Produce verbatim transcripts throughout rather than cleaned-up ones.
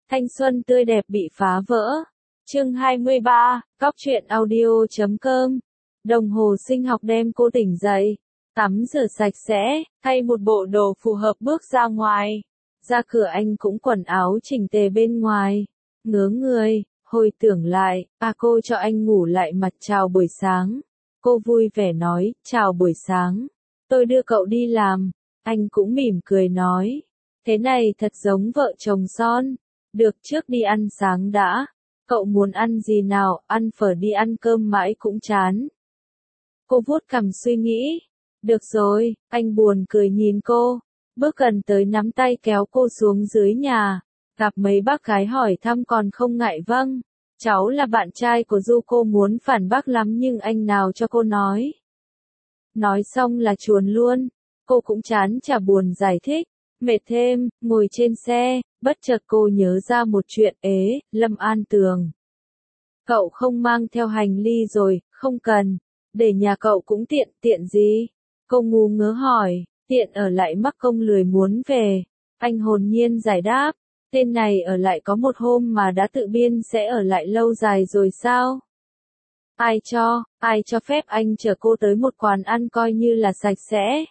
Thanh xuân tươi đẹp bị phá vỡ. Chương hai mươi ba, Cóc truyện audio chấm com. Đồng hồ sinh học đem cô tỉnh dậy. Tắm rửa sạch sẽ, thay một bộ đồ phù hợp bước ra ngoài. Ra cửa anh cũng quần áo chỉnh tề bên ngoài. Ngớ người, hồi tưởng lại, à cô cho anh ngủ lại mặt chào buổi sáng. Cô vui vẻ nói, chào buổi sáng. Tôi đưa cậu đi làm. Anh cũng mỉm cười nói. Thế này thật giống vợ chồng son. Được trước đi ăn sáng đã. Cậu muốn ăn gì nào, ăn phở đi ăn cơm mãi cũng chán. Cô vuốt cằm suy nghĩ. Được rồi, anh buồn cười nhìn cô. Bước gần tới nắm tay kéo cô xuống dưới nhà. Gặp mấy bác gái hỏi thăm còn không ngại vâng. Cháu là bạn trai của Du. Cô muốn phản bác lắm nhưng anh nào cho cô nói. Nói xong là chuồn luôn. Cô cũng chán chả buồn giải thích. Mệt thêm, ngồi trên xe, bất chợt cô nhớ ra một chuyện ế, Lâm An Tường. Cậu không mang theo hành ly rồi, không cần. Để nhà cậu cũng tiện, tiện gì? Cô ngu ngớ hỏi, tiện ở lại mắc công lười muốn về. Anh hồn nhiên giải đáp, tên này ở lại có một hôm mà đã tự biên sẽ ở lại lâu dài rồi sao? Ai cho, ai cho phép anh chở cô tới một quán ăn coi như là sạch sẽ?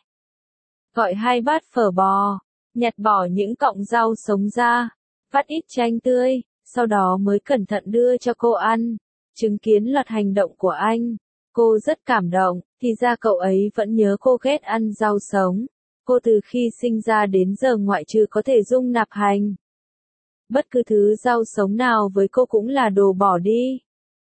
Gọi hai bát phở bò, nhặt bỏ những cọng rau sống ra, vắt ít chanh tươi, sau đó mới cẩn thận đưa cho cô ăn. Chứng kiến loạt hành động của anh, cô rất cảm động, thì ra cậu ấy vẫn nhớ cô ghét ăn rau sống. Cô từ khi sinh ra đến giờ ngoại trừ có thể dung nạp hành. Bất cứ thứ rau sống nào với cô cũng là đồ bỏ đi.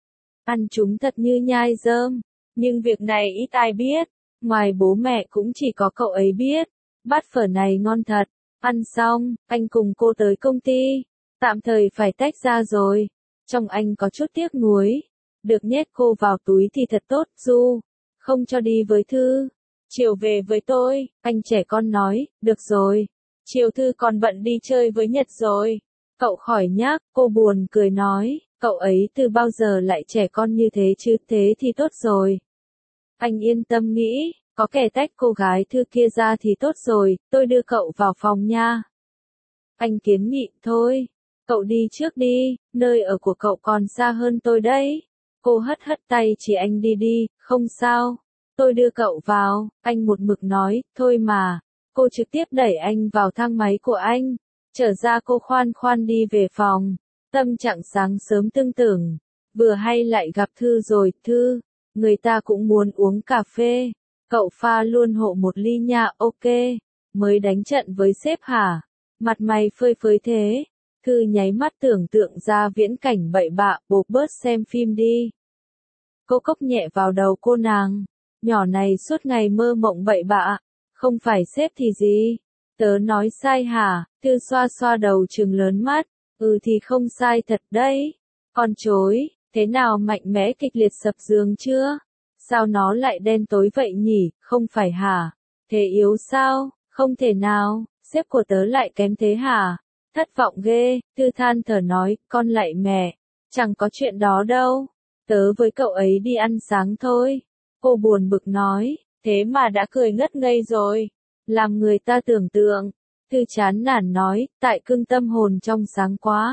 Ăn chúng thật như nhai rơm, nhưng việc này ít ai biết, ngoài bố mẹ cũng chỉ có cậu ấy biết. Bát phở này ngon thật. Ăn xong, anh cùng cô tới công ty. Tạm thời phải tách ra rồi. Trong anh có chút tiếc nuối. Được nhét cô vào túi thì thật tốt, Du. Không cho đi với Thư. Chiều về với tôi, anh trẻ con nói, được rồi. Chiều Thư còn bận đi chơi với Nhật rồi. Cậu khỏi nhác, cô buồn cười nói, cậu ấy từ bao giờ lại trẻ con như thế chứ, thế thì tốt rồi. Anh yên tâm nghĩ. Có kẻ tách cô gái Thư kia ra thì tốt rồi, tôi đưa cậu vào phòng nha. Anh kiến nghị, thôi, cậu đi trước đi, nơi ở của cậu còn xa hơn tôi đấy. Cô hất hất tay chỉ anh đi đi, không sao, tôi đưa cậu vào, anh một mực nói, thôi mà. Cô trực tiếp đẩy anh vào thang máy của anh, trở ra cô khoan khoan đi về phòng, tâm trạng sáng sớm tưng tưởng, vừa hay lại gặp Thư rồi, Thư, người ta cũng muốn uống cà phê. Cậu pha luôn hộ một ly nha, ok, mới đánh trận với sếp hả? Mặt mày phơi phới thế. Thư nháy mắt tưởng tượng ra viễn cảnh bậy bạ, bột bớt xem phim đi. Cô cốc nhẹ vào đầu cô nàng, nhỏ này suốt ngày mơ mộng bậy bạ, không phải sếp thì gì? Tớ nói sai hả? Thư xoa xoa đầu trừng lớn mắt, ừ thì không sai thật đấy. Con chối, thế nào mạnh mẽ kịch liệt sập giường chưa? Sao nó lại đen tối vậy nhỉ, không phải hả? Thế yếu sao? Không thể nào, sếp của tớ lại kém thế hả? Thất vọng ghê, Thư than thở nói, con lại mẹ. Chẳng có chuyện đó đâu. Tớ với cậu ấy đi ăn sáng thôi. Cô buồn bực nói, thế mà đã cười ngất ngây rồi. Làm người ta tưởng tượng. Thư chán nản nói, tại cưng tâm hồn trong sáng quá.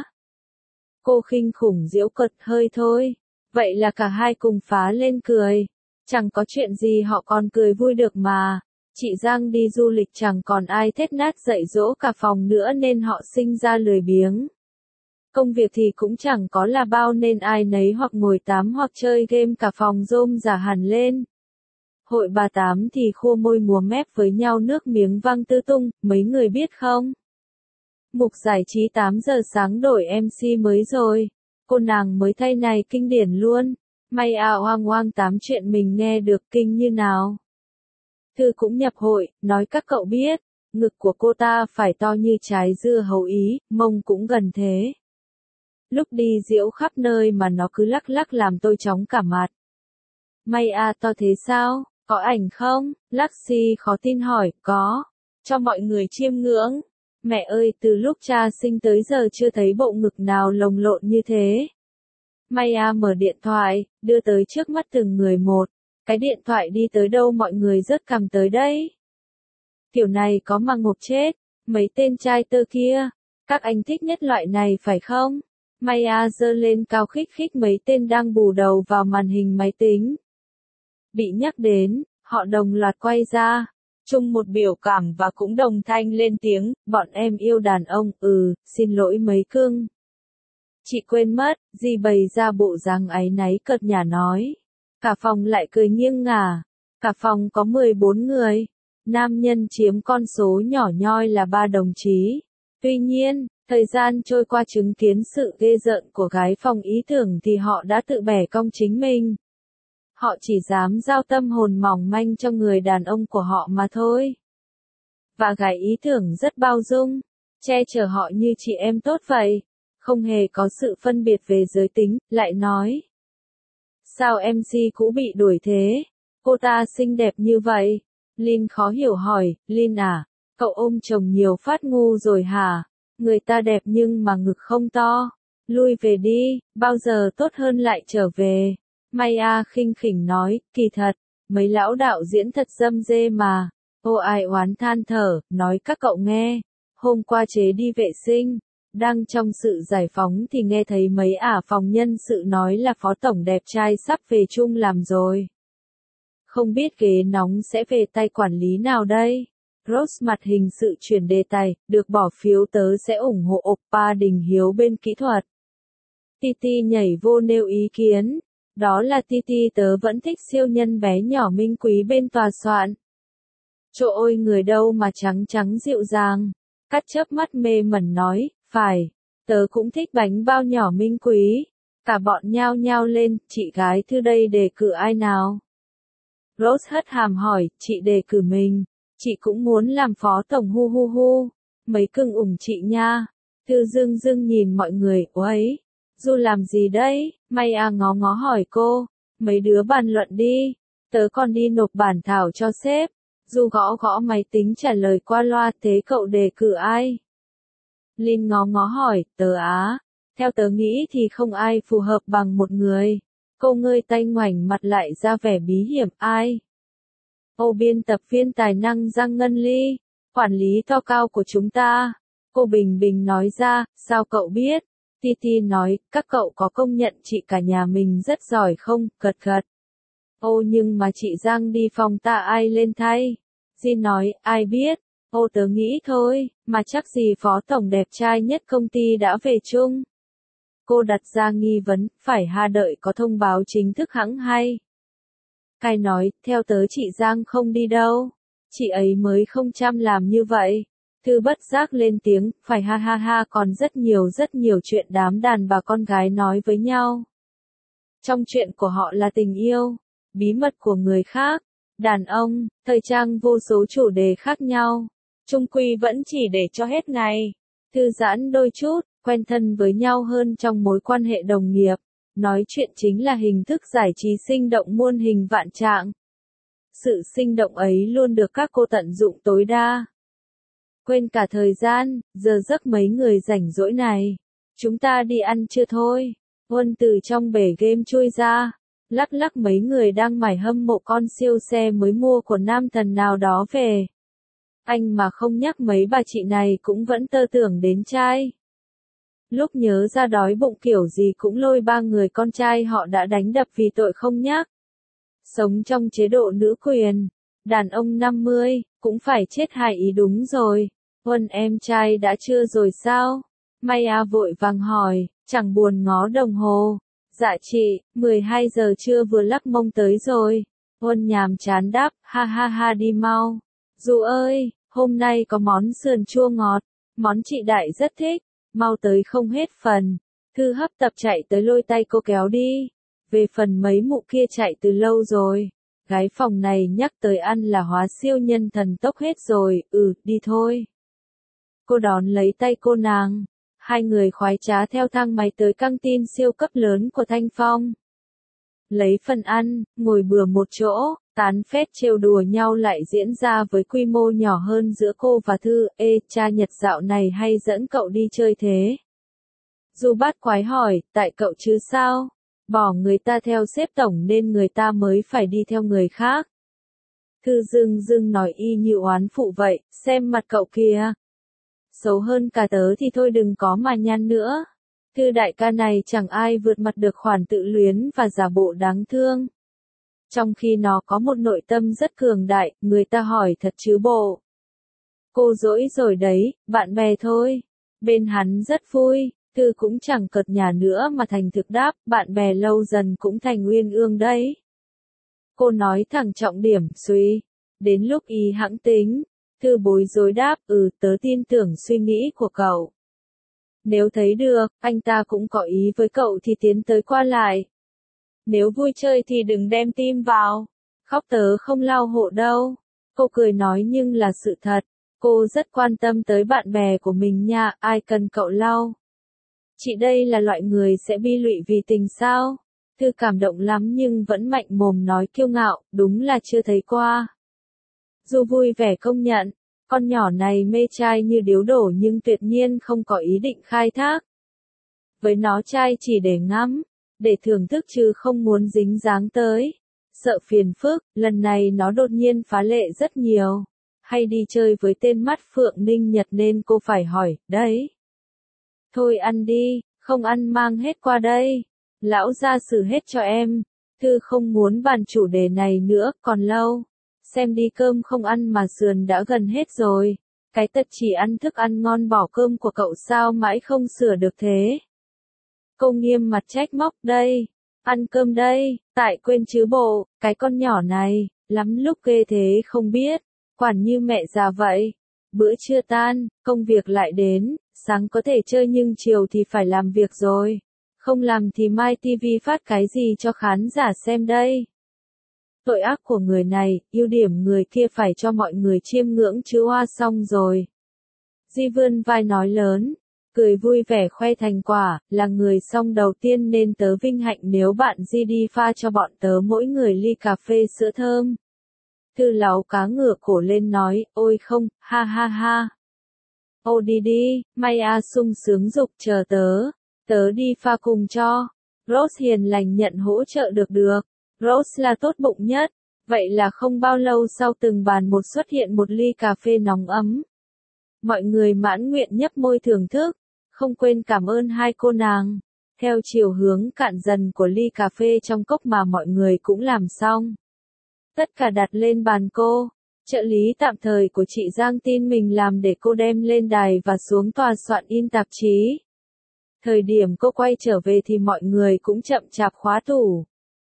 Cô khinh khủng giễu cợt hơi thôi. Vậy là cả hai cùng phá lên cười. Chẳng có chuyện gì họ còn cười vui được mà. Chị Giang đi du lịch chẳng còn ai thét nát dạy dỗ cả phòng nữa nên họ sinh ra lười biếng. Công việc thì cũng chẳng có là bao nên ai nấy hoặc ngồi tám hoặc chơi game cả phòng rôm rả hẳn lên. Hội bà tám thì khô môi múa mép với nhau nước miếng văng tứ tung, mấy người biết không? Mục giải trí tám giờ sáng đổi em xê mới rồi. Cô nàng mới thay này kinh điển luôn. May à oang oang tám chuyện mình nghe được kinh như nào. Thư cũng nhập hội, nói các cậu biết, ngực của cô ta phải to như trái dưa hấu Ý, mông cũng gần thế. Lúc đi diễu khắp nơi mà nó cứ lắc lắc làm tôi chóng cả mặt. May à to thế sao, có ảnh không? Luxy khó tin hỏi, có, cho mọi người chiêm ngưỡng. Mẹ ơi, từ lúc cha sinh tới giờ chưa thấy bộ ngực nào lồng lộn như thế. Maya mở điện thoại, đưa tới trước mắt từng người một. Cái điện thoại đi tới đâu mọi người rớt cằm tới đấy. Kiểu này có mà ngộp chết, mấy tên trai tơ kia. Các anh thích nhất loại này phải không? Maya giơ lên cao khích khích mấy tên đang bù đầu vào màn hình máy tính. Bị nhắc đến, họ đồng loạt quay ra, chung một biểu cảm và cũng đồng thanh lên tiếng, bọn em yêu đàn ông, ừ, xin lỗi mấy cưng. Chị quên mất, dì bày ra bộ dáng áy náy cợt nhả nói. Cả phòng lại cười nghiêng ngả. Cả phòng có mười bốn người. Nam nhân chiếm con số nhỏ nhoi là ba đồng chí. Tuy nhiên, thời gian trôi qua chứng kiến sự ghê rợn của gái phòng ý tưởng thì họ đã tự bẻ cong chính mình. Họ chỉ dám giao tâm hồn mỏng manh cho người đàn ông của họ mà thôi. Và gái ý tưởng rất bao dung, che chở họ như chị em tốt vậy, không hề có sự phân biệt về giới tính, lại nói. Sao em xê cũ bị đuổi thế? Cô ta xinh đẹp như vậy. Lin khó hiểu hỏi, Lin à, cậu ôm chồng nhiều phát ngu rồi hả? Người ta đẹp nhưng mà ngực không to. Lui về đi, bao giờ tốt hơn lại trở về. Maya khinh khỉnh nói, kỳ thật, mấy lão đạo diễn thật dâm dê mà. Ô ai oán than thở, nói các cậu nghe. Hôm qua chế đi vệ sinh, đang trong sự giải phóng thì nghe thấy mấy ả phòng nhân sự nói là phó tổng đẹp trai sắp về chung làm rồi. Không biết ghế nóng sẽ về tay quản lý nào đây? Rose mặt hình sự chuyển đề tài, được bỏ phiếu tớ sẽ ủng hộ Oppa Đình Hiếu bên kỹ thuật. Titi nhảy vô nêu ý kiến. Đó là Titi tớ vẫn thích siêu nhân bé nhỏ minh quý bên tòa soạn. Chỗ ôi người đâu mà trắng trắng dịu dàng. Cắt chớp mắt mê mẩn nói, phải, tớ cũng thích bánh bao nhỏ minh quý. Cả bọn nhao nhao lên, chị gái thư đây đề cử ai nào? Rose hất hàm hỏi, chị đề cử mình. Chị cũng muốn làm phó tổng hu hu hu. Mấy cưng ủng chị nha. Thư dưng dưng nhìn mọi người, uấy. Du làm gì đấy? Maya ngó ngó hỏi cô. Mấy đứa bàn luận đi. Tớ còn đi nộp bản thảo cho sếp. Du gõ gõ máy tính trả lời qua loa, thế cậu đề cử ai? Lin ngó ngó hỏi, tớ á. Theo tớ nghĩ thì không ai phù hợp bằng một người. Cô ngơi tay ngoảnh mặt lại ra vẻ bí hiểm, ai? Ô biên tập viên tài năng Giang Ngân Ly, quản lý to cao của chúng ta. Cô bình bình nói ra, sao cậu biết? Titi nói, các cậu có công nhận chị cả nhà mình rất giỏi không? Gật gật. Ô nhưng mà chị Giang đi phòng ta ai lên thay? Di nói, ai biết? Ô tớ nghĩ thôi, mà chắc gì phó tổng đẹp trai nhất công ty đã về chung. Cô đặt ra nghi vấn, phải ha đợi có thông báo chính thức hẵng hay? Cai nói, theo tớ chị Giang không đi đâu. Chị ấy mới không chăm làm như vậy. Thư bất giác lên tiếng, phải ha ha ha còn rất nhiều rất nhiều chuyện đám đàn bà con gái nói với nhau. Trong chuyện của họ là tình yêu, bí mật của người khác, đàn ông, thời trang vô số chủ đề khác nhau. Chung quy vẫn chỉ để cho hết ngày. Thư giãn đôi chút, quen thân với nhau hơn trong mối quan hệ đồng nghiệp. Nói chuyện chính là hình thức giải trí sinh động muôn hình vạn trạng. Sự sinh động ấy luôn được các cô tận dụng tối đa. Quên cả thời gian, giờ giấc mấy người rảnh rỗi này. Chúng ta đi ăn trưa thôi. Huân từ trong bể game chui ra. Lắc lắc mấy người đang mải hâm mộ con siêu xe mới mua của nam thần nào đó về. Anh mà không nhắc mấy bà chị này cũng vẫn tơ tưởng đến trai. Lúc nhớ ra đói bụng kiểu gì cũng lôi ba người con trai họ đã đánh đập vì tội không nhắc. Sống trong chế độ nữ quyền, đàn ông năm mươi, cũng phải chết hài ý đúng rồi. Huân em trai đã chưa rồi sao? Maya vội vàng hỏi, chẳng buồn ngó đồng hồ. Dạ chị, mười hai giờ trưa vừa lắc mông tới rồi. Huân nhàm chán đáp, ha ha ha đi mau. Du ơi, hôm nay có món sườn chua ngọt, món chị Đại rất thích. Mau tới không hết phần. Thư hấp tập chạy tới lôi tay cô kéo đi. Về phần mấy mụ kia chạy từ lâu rồi. Gái phòng này nhắc tới ăn là hóa siêu nhân thần tốc hết rồi, ừ, đi thôi. Cô đón lấy tay cô nàng. Hai người khoái trá theo thang máy tới căng tin siêu cấp lớn của Thanh Phong. Lấy phần ăn, ngồi bừa một chỗ, tán phét trêu đùa nhau lại diễn ra với quy mô nhỏ hơn giữa cô và Thư. Ê, cha Nhật dạo này hay dẫn cậu đi chơi thế? Du bát quái hỏi, tại cậu chứ sao? Bỏ người ta theo sếp tổng nên người ta mới phải đi theo người khác. Thư dưng dưng nói y như oán phụ vậy, xem mặt cậu kìa. Xấu hơn cả tớ thì thôi đừng có mà nhăn nữa. Thư đại ca này chẳng ai vượt mặt được khoản tự luyến và giả bộ đáng thương. Trong khi nó có một nội tâm rất cường đại, người ta hỏi thật chứ bộ. Cô dỗi rồi đấy, bạn bè thôi. Bên hắn rất vui, Thư cũng chẳng cợt nhả nữa mà thành thực đáp, bạn bè lâu dần cũng thành uyên ương đấy. Cô nói thẳng trọng điểm, suy. Đến lúc ý hãng tính, Thư bối rối đáp, ừ tớ tin tưởng suy nghĩ của cậu. Nếu thấy được, anh ta cũng có ý với cậu thì tiến tới qua lại. Nếu vui chơi thì đừng đem tim vào. Khóc tớ không lau hộ đâu. Cô cười nói nhưng là sự thật. Cô rất quan tâm tới bạn bè của mình nha, ai cần cậu lau. Chị đây là loại người sẽ bi lụy vì tình sao? Thư cảm động lắm nhưng vẫn mạnh mồm nói kiêu ngạo, đúng là chưa thấy qua. Du vui vẻ công nhận, con nhỏ này mê trai như điếu đổ nhưng tuyệt nhiên không có ý định khai thác. Với nó trai chỉ để ngắm, để thưởng thức chứ không muốn dính dáng tới. Sợ phiền phức, lần này nó đột nhiên phá lệ rất nhiều. Hay đi chơi với tên mắt Phượng Ninh Nhật nên cô phải hỏi, đấy. Thôi ăn đi, không ăn mang hết qua đây. Lão gia xử hết cho em. Thư không muốn bàn chủ đề này nữa, còn lâu. Xem đi cơm không ăn mà sườn đã gần hết rồi. Cái tật chỉ ăn thức ăn ngon bỏ cơm của cậu sao mãi không sửa được thế. Cô nghiêm mặt trách móc đây. Ăn cơm đây, tại quên chứ bộ, cái con nhỏ này, lắm lúc ghê thế không biết. Quản như mẹ già vậy. Bữa trưa tan, công việc lại đến, sáng có thể chơi nhưng chiều thì phải làm việc rồi. Không làm thì mai tivi phát cái gì cho khán giả xem đây. Tội ác của người này, ưu điểm người kia phải cho mọi người chiêm ngưỡng chứ hoa xong rồi. Di vươn vai nói lớn, cười vui vẻ khoe thành quả, là người xong đầu tiên nên tớ vinh hạnh nếu bạn Di đi pha cho bọn tớ mỗi người ly cà phê sữa thơm. Thư láu cá ngửa cổ lên nói, ôi không, ha ha ha. Ô đi đi, Maya sung sướng dục chờ tớ, tớ đi pha cùng cho. Rose hiền lành nhận hỗ trợ được được. Rose là tốt bụng nhất, vậy là không bao lâu sau từng bàn một xuất hiện một ly cà phê nóng ấm. Mọi người mãn nguyện nhấp môi thưởng thức, không quên cảm ơn hai cô nàng. Theo chiều hướng cạn dần của ly cà phê trong cốc mà mọi người cũng làm xong. Tất cả đặt lên bàn cô. Trợ lý tạm thời của chị Giang tin mình làm để cô đem lên đài và xuống tòa soạn in tạp chí. Thời điểm cô quay trở về thì mọi người cũng chậm chạp khóa tủ.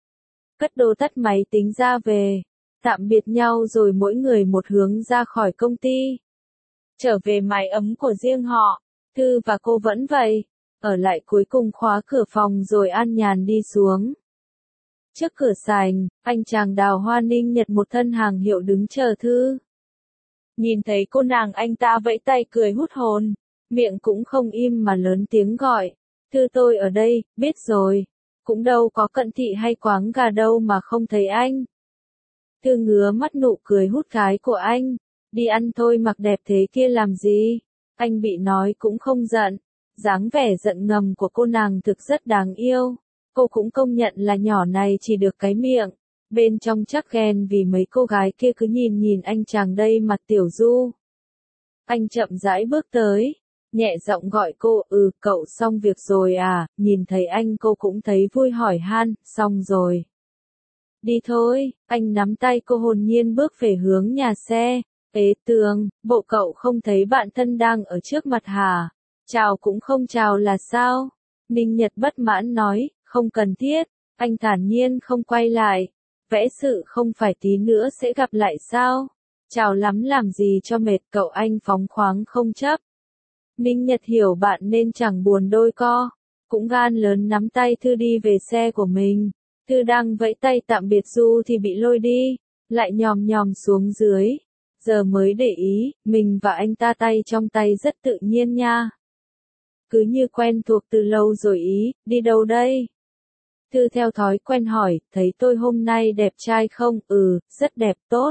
Cất đồ tắt máy tính ra về. Tạm biệt nhau rồi mỗi người một hướng ra khỏi công ty. Trở về mái ấm của riêng họ. Thư và cô vẫn vậy. Ở lại cuối cùng khóa cửa phòng rồi an nhàn đi xuống. Trước cửa sảnh, anh chàng đào hoa Ninh Nhật một thân hàng hiệu đứng chờ Thư. Nhìn thấy cô nàng anh ta vẫy tay cười hút hồn, miệng cũng không im mà lớn tiếng gọi. Thư tôi ở đây, biết rồi. Cũng đâu có cận thị hay quáng gà đâu mà không thấy anh. Thư ngứa mắt nụ cười hút cái của anh. Đi ăn thôi mặc đẹp thế kia làm gì? Anh bị nói cũng không giận. Dáng vẻ giận ngầm của cô nàng thực rất đáng yêu. Cô cũng công nhận là nhỏ này chỉ được cái miệng. Bên trong chắc ghen vì mấy cô gái kia cứ nhìn nhìn anh chàng đây mặt tiểu du. Anh chậm rãi bước tới. Nhẹ giọng gọi cô, ừ cậu xong việc rồi à, nhìn thấy anh cô cũng thấy vui hỏi han, xong rồi. Đi thôi, anh nắm tay cô hồn nhiên bước về hướng nhà xe. Ế Tường, bộ cậu không thấy bạn thân đang ở trước mặt hả? Chào cũng không chào là sao? Ninh Nhật bất mãn nói, không cần thiết, anh thản nhiên không quay lại. Vẽ sự không phải tí nữa sẽ gặp lại sao? Chào lắm làm gì cho mệt cậu anh phóng khoáng không chấp. Ninh Nhật hiểu bạn nên chẳng buồn đôi co. Cũng gan lớn nắm tay Thư đi về xe của mình. Thư đang vẫy tay tạm biệt Du thì bị lôi đi. Lại nhòm nhòm xuống dưới. Giờ mới để ý, mình và anh ta tay trong tay rất tự nhiên nha. Cứ như quen thuộc từ lâu rồi ý, đi đâu đây? Thư theo thói quen hỏi, thấy tôi hôm nay đẹp trai không? Ừ, rất đẹp tốt.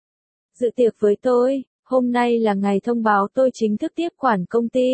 Dự tiệc với tôi, hôm nay là ngày thông báo tôi chính thức tiếp quản công ty.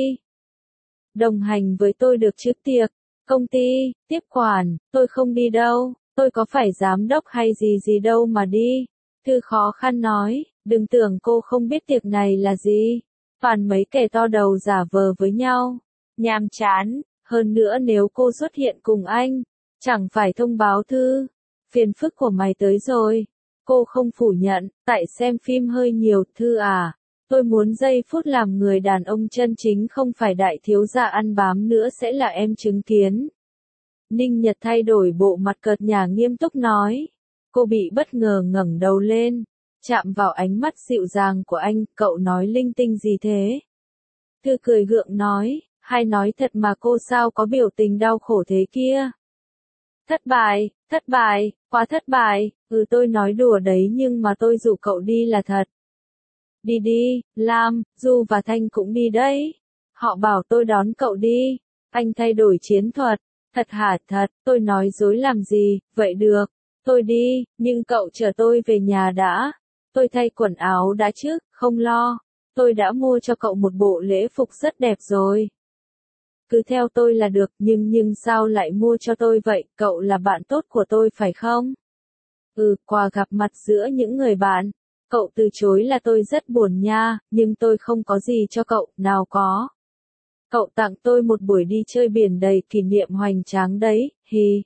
Đồng hành với tôi được trước tiệc, công ty, tiếp quản, tôi không đi đâu, tôi có phải giám đốc hay gì gì đâu mà đi. Thư khó khăn nói, đừng tưởng cô không biết tiệc này là gì. Toàn mấy kẻ to đầu giả vờ với nhau. Nhàm chán, hơn nữa nếu cô xuất hiện cùng anh, chẳng phải thông báo thư. Phiền phức của mày tới rồi. Cô không phủ nhận, tại xem phim hơi nhiều, Thư à. Tôi muốn giây phút làm người đàn ông chân chính không phải đại thiếu gia ăn bám nữa sẽ là em chứng kiến. Ninh Nhật thay đổi bộ mặt cợt nhả nghiêm túc nói. Cô bị bất ngờ ngẩng đầu lên, chạm vào ánh mắt dịu dàng của anh, cậu nói linh tinh gì thế? Thư cười gượng nói, hay nói thật mà cô sao có biểu tình đau khổ thế kia? Thất bại, thất bại, quá thất bại, ừ tôi nói đùa đấy nhưng mà tôi rủ cậu đi là thật. Đi đi, Lam, Du và Thanh cũng đi đấy. Họ bảo tôi đón cậu đi. Anh thay đổi chiến thuật. Thật hả thật, tôi nói dối làm gì, vậy được. Tôi đi, nhưng cậu chờ tôi về nhà đã. Tôi thay quần áo đã chứ, không lo. Tôi đã mua cho cậu một bộ lễ phục rất đẹp rồi. Cứ theo tôi là được, nhưng nhưng sao lại mua cho tôi vậy, cậu là bạn tốt của tôi phải không? Ừ, quà gặp mặt giữa những người bạn. Cậu từ chối là tôi rất buồn nha, nhưng tôi không có gì cho cậu, nào có. Cậu tặng tôi một buổi đi chơi biển đầy kỷ niệm hoành tráng đấy, hì.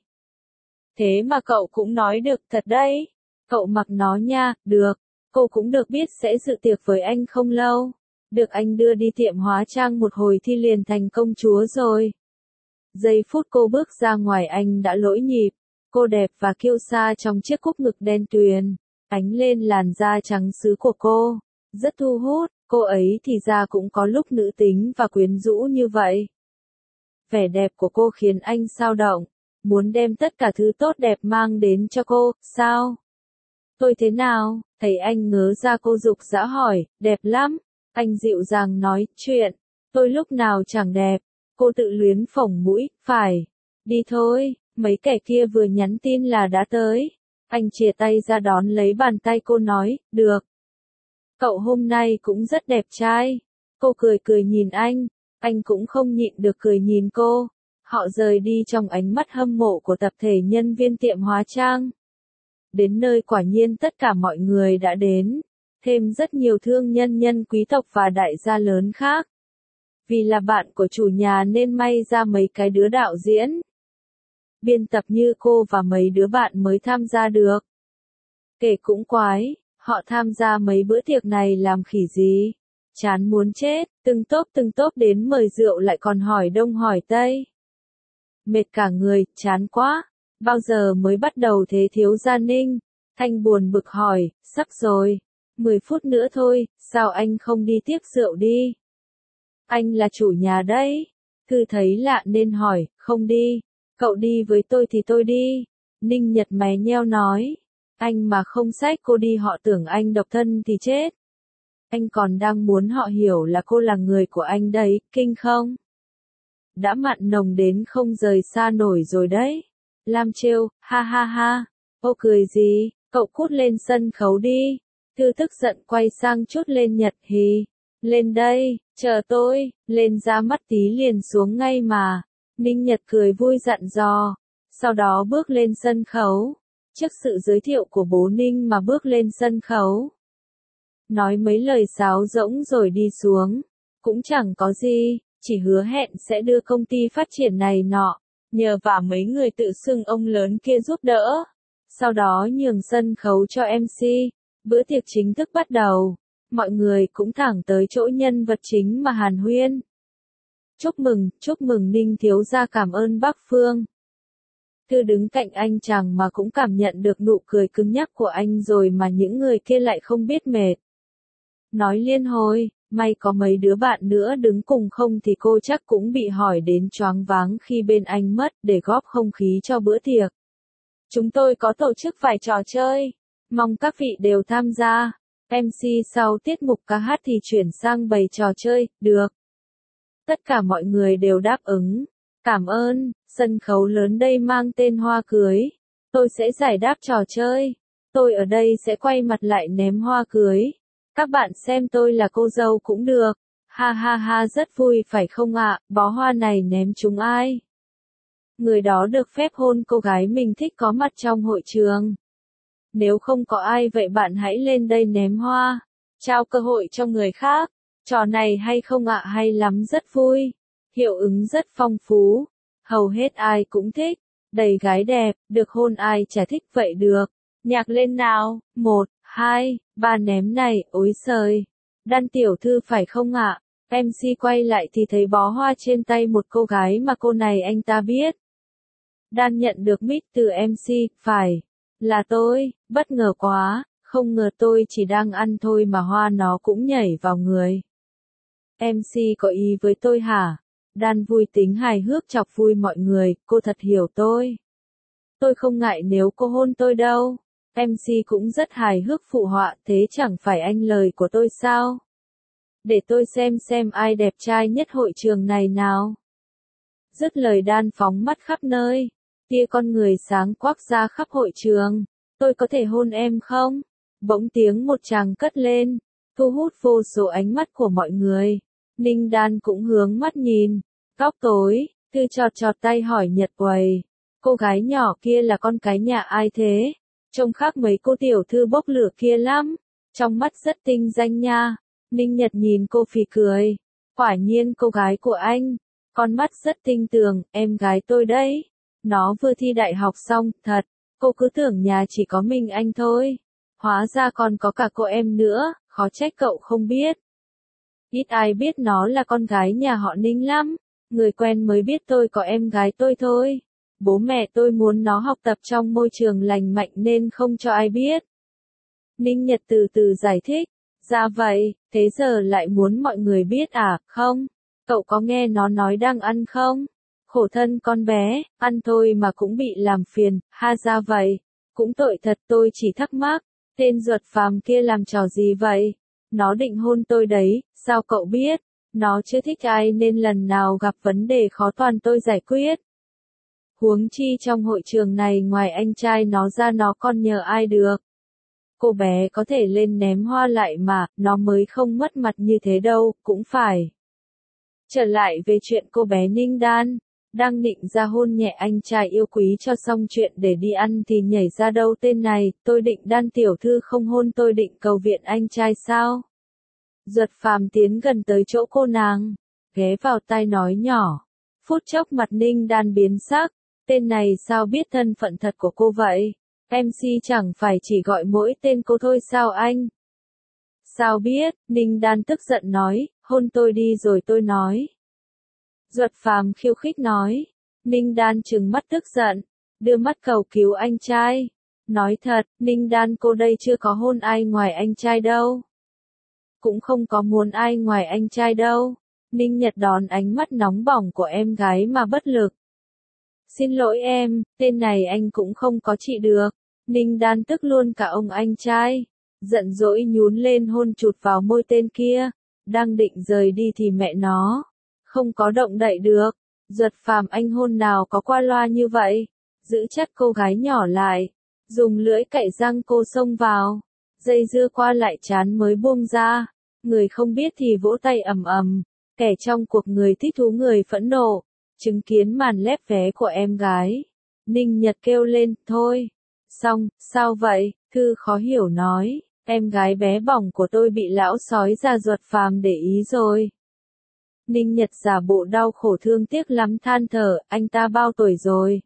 Thế mà cậu cũng nói được thật đấy. Cậu mặc nó nha, được. Cô cũng được biết sẽ dự tiệc với anh không lâu. Được anh đưa đi tiệm hóa trang một hồi thì liền thành công chúa rồi. Giây phút cô bước ra ngoài anh đã lỗi nhịp. Cô đẹp và kiêu sa trong chiếc cúc ngực đen tuyền. Ánh lên làn da trắng sứ của cô. Rất thu hút, cô ấy thì ra cũng có lúc nữ tính và quyến rũ như vậy. Vẻ đẹp của cô khiến anh xao động. Muốn đem tất cả thứ tốt đẹp mang đến cho cô, sao? Tôi thế nào? Thấy anh ngớ ra cô giục dã hỏi, đẹp lắm. Anh dịu dàng nói, chuyện. Tôi lúc nào chẳng đẹp. Cô tự luyến phổng mũi, phải. Đi thôi, mấy kẻ kia vừa nhắn tin là đã tới. Anh chìa tay ra đón lấy bàn tay cô nói, được. Cậu hôm nay cũng rất đẹp trai. Cô cười cười nhìn anh. Anh cũng không nhịn được cười nhìn cô. Họ rời đi trong ánh mắt hâm mộ của tập thể nhân viên tiệm hóa trang. Đến nơi quả nhiên tất cả mọi người đã đến. Thêm rất nhiều thương nhân nhân quý tộc và đại gia lớn khác. Vì là bạn của chủ nhà nên may ra mấy cái đứa đạo diễn. Biên tập như cô và mấy đứa bạn mới tham gia được. Kể cũng quái, họ tham gia mấy bữa tiệc này làm khỉ gì. Chán muốn chết, từng tốp từng tốp đến mời rượu lại còn hỏi đông hỏi tây. Mệt cả người, chán quá. Bao giờ mới bắt đầu thế thiếu gia Ninh? Thanh buồn bực hỏi, sắp rồi. mười phút nữa thôi, sao anh không đi tiếp rượu đi? Anh là chủ nhà đấy. Thư thấy lạ nên hỏi, không đi. Cậu đi với tôi thì tôi đi. Ninh Nhật mày nheo nói. Anh mà không xách cô đi họ tưởng anh độc thân thì chết. Anh còn đang muốn họ hiểu là cô là người của anh đấy, kinh không? Đã mặn nồng đến không rời xa nổi rồi đấy. Lam trêu, ha ha ha. Ô cười gì, cậu cút lên sân khấu đi. Thư tức giận quay sang chút lên Nhật, hì. Lên đây, chờ tôi, lên ra mắt tí liền xuống ngay mà. Ninh Nhật cười vui dặn dò. Sau đó bước lên sân khấu. Trước sự giới thiệu của bố Ninh mà bước lên sân khấu. Nói mấy lời sáo rỗng rồi đi xuống. Cũng chẳng có gì, chỉ hứa hẹn sẽ đưa công ty phát triển này nọ. Nhờ và mấy người tự xưng ông lớn kia giúp đỡ. Sau đó nhường sân khấu cho em xê. Bữa tiệc chính thức bắt đầu. Mọi người cũng thẳng tới chỗ nhân vật chính mà hàn huyên. Chúc mừng, chúc mừng Ninh thiếu gia, cảm ơn bác Phương. Thư đứng cạnh anh chàng mà cũng cảm nhận được nụ cười cứng nhắc của anh rồi mà những người kia lại không biết mệt. Nói liên hồi, may có mấy đứa bạn nữa đứng cùng không thì cô chắc cũng bị hỏi đến choáng váng khi bên anh mất, để góp không khí cho bữa tiệc. Chúng tôi có tổ chức vài trò chơi, mong các vị đều tham gia. em xê sau tiết mục ca hát thì chuyển sang bày trò chơi, được. Tất cả mọi người đều đáp ứng. Cảm ơn, sân khấu lớn đây mang tên hoa cưới. Tôi sẽ giải đáp trò chơi. Tôi ở đây sẽ quay mặt lại ném hoa cưới. Các bạn xem tôi là cô dâu cũng được. Ha ha ha, rất vui phải không ạ, bó hoa này ném chúng ai? Người đó được phép hôn cô gái mình thích có mặt trong hội trường. Nếu không có ai vậy bạn hãy lên đây ném hoa. Trao cơ hội cho người khác. Trò này hay không ạ? Hay lắm, rất vui. Hiệu ứng rất phong phú. Hầu hết ai cũng thích. Đầy gái đẹp, được hôn ai chả thích vậy được. Nhạc lên nào, một, hai, ba ném này, ối giời. Đan tiểu thư phải không ạ? em xê quay lại thì thấy bó hoa trên tay một cô gái mà cô này anh ta biết. Đan nhận được mic từ em xê, phải, là tôi, bất ngờ quá, không ngờ tôi chỉ đang ăn thôi mà hoa nó cũng nhảy vào người. em xê có ý với tôi hả? Đan vui tính hài hước chọc vui mọi người, cô thật hiểu tôi. Tôi không ngại nếu cô hôn tôi đâu. em xê cũng rất hài hước phụ họa, thế chẳng phải anh lời của tôi sao? Để tôi xem xem ai đẹp trai nhất hội trường này nào. Dứt lời Đan phóng mắt khắp nơi. Tia con người sáng quắc ra khắp hội trường. Tôi có thể hôn em không? Bỗng tiếng một chàng cất lên, thu hút vô số ánh mắt của mọi người. Ninh Đan cũng hướng mắt nhìn. Góc tối, Thư chọt chọt tay hỏi Nhật Quầy. Cô gái nhỏ kia là con cái nhà ai thế? Trông khác mấy cô tiểu thư bốc lửa kia lắm. Trong mắt rất tinh danh nha. Ninh Nhật nhìn cô phì cười. Quả nhiên cô gái của anh. Con mắt rất tinh tường, em gái tôi đấy. Nó vừa thi đại học xong, thật. Cô cứ tưởng nhà chỉ có mình anh thôi. Hóa ra còn có cả cô em nữa, khó trách cậu không biết. Ít ai biết nó là con gái nhà họ Ninh lắm. Người quen mới biết tôi có em gái tôi thôi. Bố mẹ tôi muốn nó học tập trong môi trường lành mạnh nên không cho ai biết. Ninh Nhật từ từ giải thích. Dạ vậy, thế giờ lại muốn mọi người biết à? Không. Cậu có nghe nó nói đang ăn không? Khổ thân con bé, ăn thôi mà cũng bị làm phiền, ha ra vậy. Cũng tội thật, tôi chỉ thắc mắc. Tên ruột phàm kia làm trò gì vậy? Nó định hôn tôi đấy, sao cậu biết? Nó chưa thích ai nên lần nào gặp vấn đề khó toàn tôi giải quyết. Huống chi trong hội trường này ngoài anh trai nó ra nó còn nhờ ai được. Cô bé có thể lên ném hoa lại mà, nó mới không mất mặt như thế đâu, cũng phải. Trở lại về chuyện cô bé Ninh Đan, đang định ra hôn nhẹ anh trai yêu quý cho xong chuyện để đi ăn thì nhảy ra đâu tên này, tôi định Đan tiểu thư không hôn tôi định cầu viện anh trai sao? Duật Phàm tiến gần tới chỗ cô nàng, ghé vào tai nói nhỏ. Phút chốc mặt Ninh Đan biến sắc, tên này sao biết thân phận thật của cô vậy? em xê chẳng phải chỉ gọi mỗi tên cô thôi sao anh? Sao biết? Ninh Đan tức giận nói, hôn tôi đi rồi tôi nói. Duật Phàm khiêu khích nói. Ninh Đan trừng mắt tức giận, đưa mắt cầu cứu anh trai. Nói thật, Ninh Đan cô đây chưa có hôn ai ngoài anh trai đâu. Cũng không có muốn ai ngoài anh trai đâu. Ninh Nhật đón ánh mắt nóng bỏng của em gái mà bất lực. Xin lỗi em, tên này anh cũng không có trị được. Ninh Đan tức luôn cả ông anh trai. Giận dỗi nhún lên hôn chụt vào môi tên kia. Đang định rời đi thì mẹ nó không có động đậy được. Duật Phàm anh hôn nào có qua loa như vậy. Giữ chặt cô gái nhỏ lại. Dùng lưỡi cạy răng cô xông vào. Dây dưa qua lại chán mới buông ra. Người không biết thì vỗ tay ầm ầm. Kẻ trong cuộc người thích thú người phẫn nộ. Chứng kiến màn lép vé của em gái. Ninh Nhật kêu lên, thôi. Xong, sao vậy? Thư khó hiểu nói. Em gái bé bỏng của tôi bị lão sói già Duật Phàm để ý rồi. Ninh Nhật giả bộ đau khổ thương tiếc lắm than thở, anh ta bao tuổi rồi?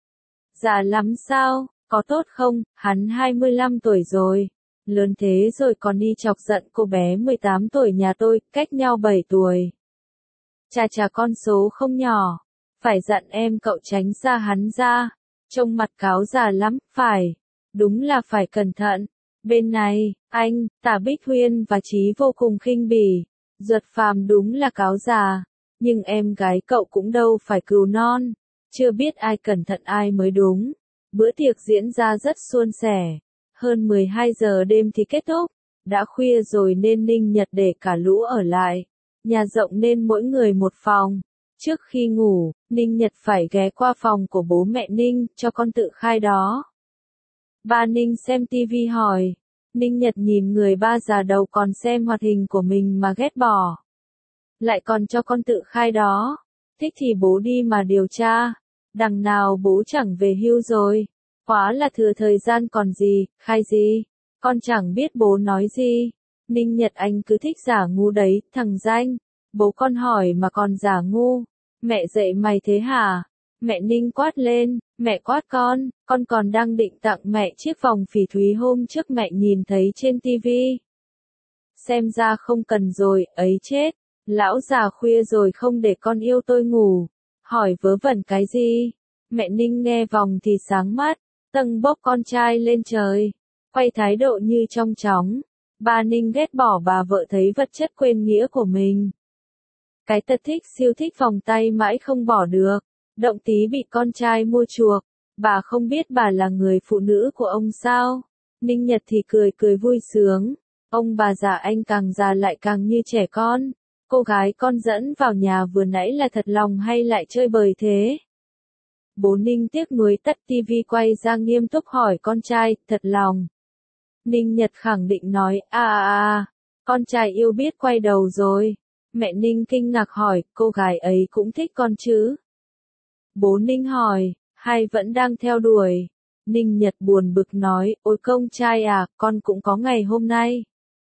Già lắm sao, có tốt không, hắn hai mươi lăm tuổi rồi. Lớn thế rồi còn đi chọc giận cô bé mười tám tuổi nhà tôi, cách nhau bảy tuổi. Chà chà con số không nhỏ. Phải dặn em cậu tránh xa hắn ra. Trông mặt cáo già lắm, phải. Đúng là phải cẩn thận. Bên này, anh, Tả Bích Huyên và Chí vô cùng khinh bỉ. Duật Phàm đúng là cáo già. Nhưng em gái cậu cũng đâu phải cừu non. Chưa biết ai cẩn thận ai mới đúng. Bữa tiệc diễn ra rất suôn sẻ. Hơn mười hai giờ đêm thì kết thúc. Đã khuya rồi nên Ninh Nhật để cả lũ ở lại. Nhà rộng nên mỗi người một phòng. Trước khi ngủ, Ninh Nhật phải ghé qua phòng của bố mẹ Ninh, cho con tự khai đó. Ba Ninh xem tivi hỏi. Ninh Nhật nhìn người ba già đầu còn xem hoạt hình của mình mà ghét bỏ. Lại còn cho con tự khai đó. Thích thì bố đi mà điều tra. Đằng nào bố chẳng về hưu rồi. Quá là thừa thời gian còn gì, khai gì. Con chẳng biết bố nói gì. Ninh Nhật anh cứ thích giả ngu đấy, thằng danh. Bố con hỏi mà còn giả ngu. Mẹ dạy mày thế hả? Mẹ Ninh quát lên, mẹ quát con, con còn đang định tặng mẹ chiếc vòng phỉ thúy hôm trước mẹ nhìn thấy trên tivi. Xem ra không cần rồi, ấy chết. Lão già khuya rồi không để con yêu tôi ngủ. Hỏi vớ vẩn cái gì? Mẹ Ninh nghe vòng thì sáng mắt, tâng bốc con trai lên trời. Quay thái độ như trong chóng. Bà Ninh ghét bỏ bà vợ thấy vật chất quên nghĩa của mình. Cái tật thích siêu thích vòng tay mãi không bỏ được. Động tí bị con trai mua chuộc. Bà không biết bà là người phụ nữ của ông sao? Ninh Nhật thì cười cười vui sướng. Ông bà già anh càng già lại càng như trẻ con. Cô gái con dẫn vào nhà vừa nãy là thật lòng hay lại chơi bời thế? Bố Ninh tiếc nuối tắt tivi quay ra nghiêm túc hỏi con trai, thật lòng. Ninh Nhật khẳng định nói, à à à, con trai yêu biết quay đầu rồi. Mẹ Ninh kinh ngạc hỏi, cô gái ấy cũng thích con chứ? Bố Ninh hỏi, hay vẫn đang theo đuổi? Ninh Nhật buồn bực nói, ôi công trai à, con cũng có ngày hôm nay.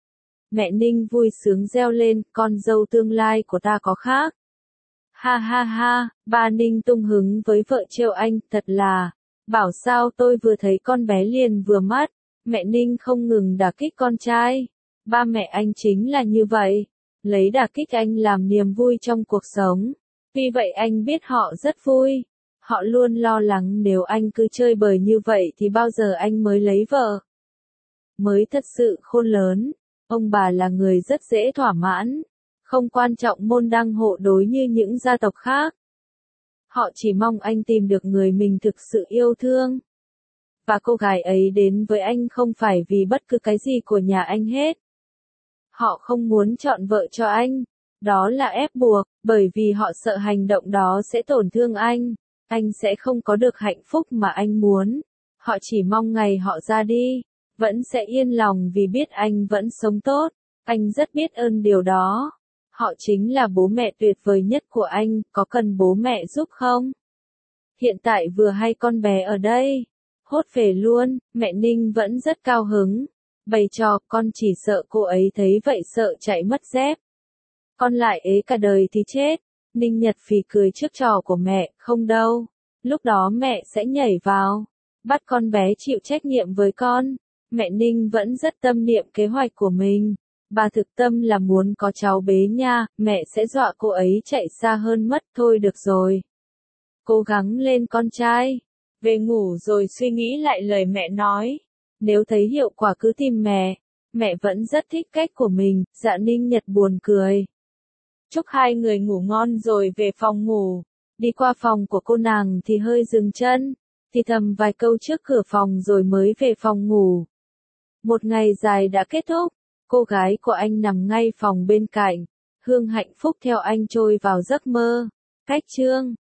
Mẹ Ninh vui sướng reo lên, con dâu tương lai của ta có khác. Ha ha ha, ba Ninh tung hứng với vợ trêu anh, thật là, bảo sao tôi vừa thấy con bé liền vừa mắt. Mẹ Ninh không ngừng đả kích con trai. Ba mẹ anh chính là như vậy, lấy đả kích anh làm niềm vui trong cuộc sống. Vì vậy anh biết họ rất vui. Họ luôn lo lắng nếu anh cứ chơi bời như vậy thì bao giờ anh mới lấy vợ. Mới thật sự khôn lớn. Ông bà là người rất dễ thỏa mãn. Không quan trọng môn đăng hộ đối như những gia tộc khác. Họ chỉ mong anh tìm được người mình thực sự yêu thương. Và cô gái ấy đến với anh không phải vì bất cứ cái gì của nhà anh hết. Họ không muốn chọn vợ cho anh. Đó là ép buộc, bởi vì họ sợ hành động đó sẽ tổn thương anh. Anh sẽ không có được hạnh phúc mà anh muốn. Họ chỉ mong ngày họ ra đi, vẫn sẽ yên lòng vì biết anh vẫn sống tốt. Anh rất biết ơn điều đó. Họ chính là bố mẹ tuyệt vời nhất của anh, có cần bố mẹ giúp không? Hiện tại vừa hay con bé ở đây. Hốt về luôn, mẹ Ninh vẫn rất cao hứng. Bày trò, con chỉ sợ cô ấy thấy vậy sợ chạy mất dép. Con lại ế cả đời thì chết. Ninh Nhật phì cười trước trò của mẹ, không đâu. Lúc đó mẹ sẽ nhảy vào, bắt con bé chịu trách nhiệm với con. Mẹ Ninh vẫn rất tâm niệm kế hoạch của mình. Bà thực tâm là muốn có cháu bế nha, mẹ sẽ dọa cô ấy chạy xa hơn mất thôi được rồi. Cố gắng lên con trai. Về ngủ rồi suy nghĩ lại lời mẹ nói. Nếu thấy hiệu quả cứ tìm mẹ. Mẹ vẫn rất thích cách của mình, dạ Ninh Nhật buồn cười. Chúc hai người ngủ ngon rồi về phòng ngủ. Đi qua phòng của cô nàng thì hơi dừng chân. Thì thầm vài câu trước cửa phòng rồi mới về phòng ngủ. Một ngày dài đã kết thúc. Cô gái của anh nằm ngay phòng bên cạnh. Hương hạnh phúc theo anh trôi vào giấc mơ. Cách chương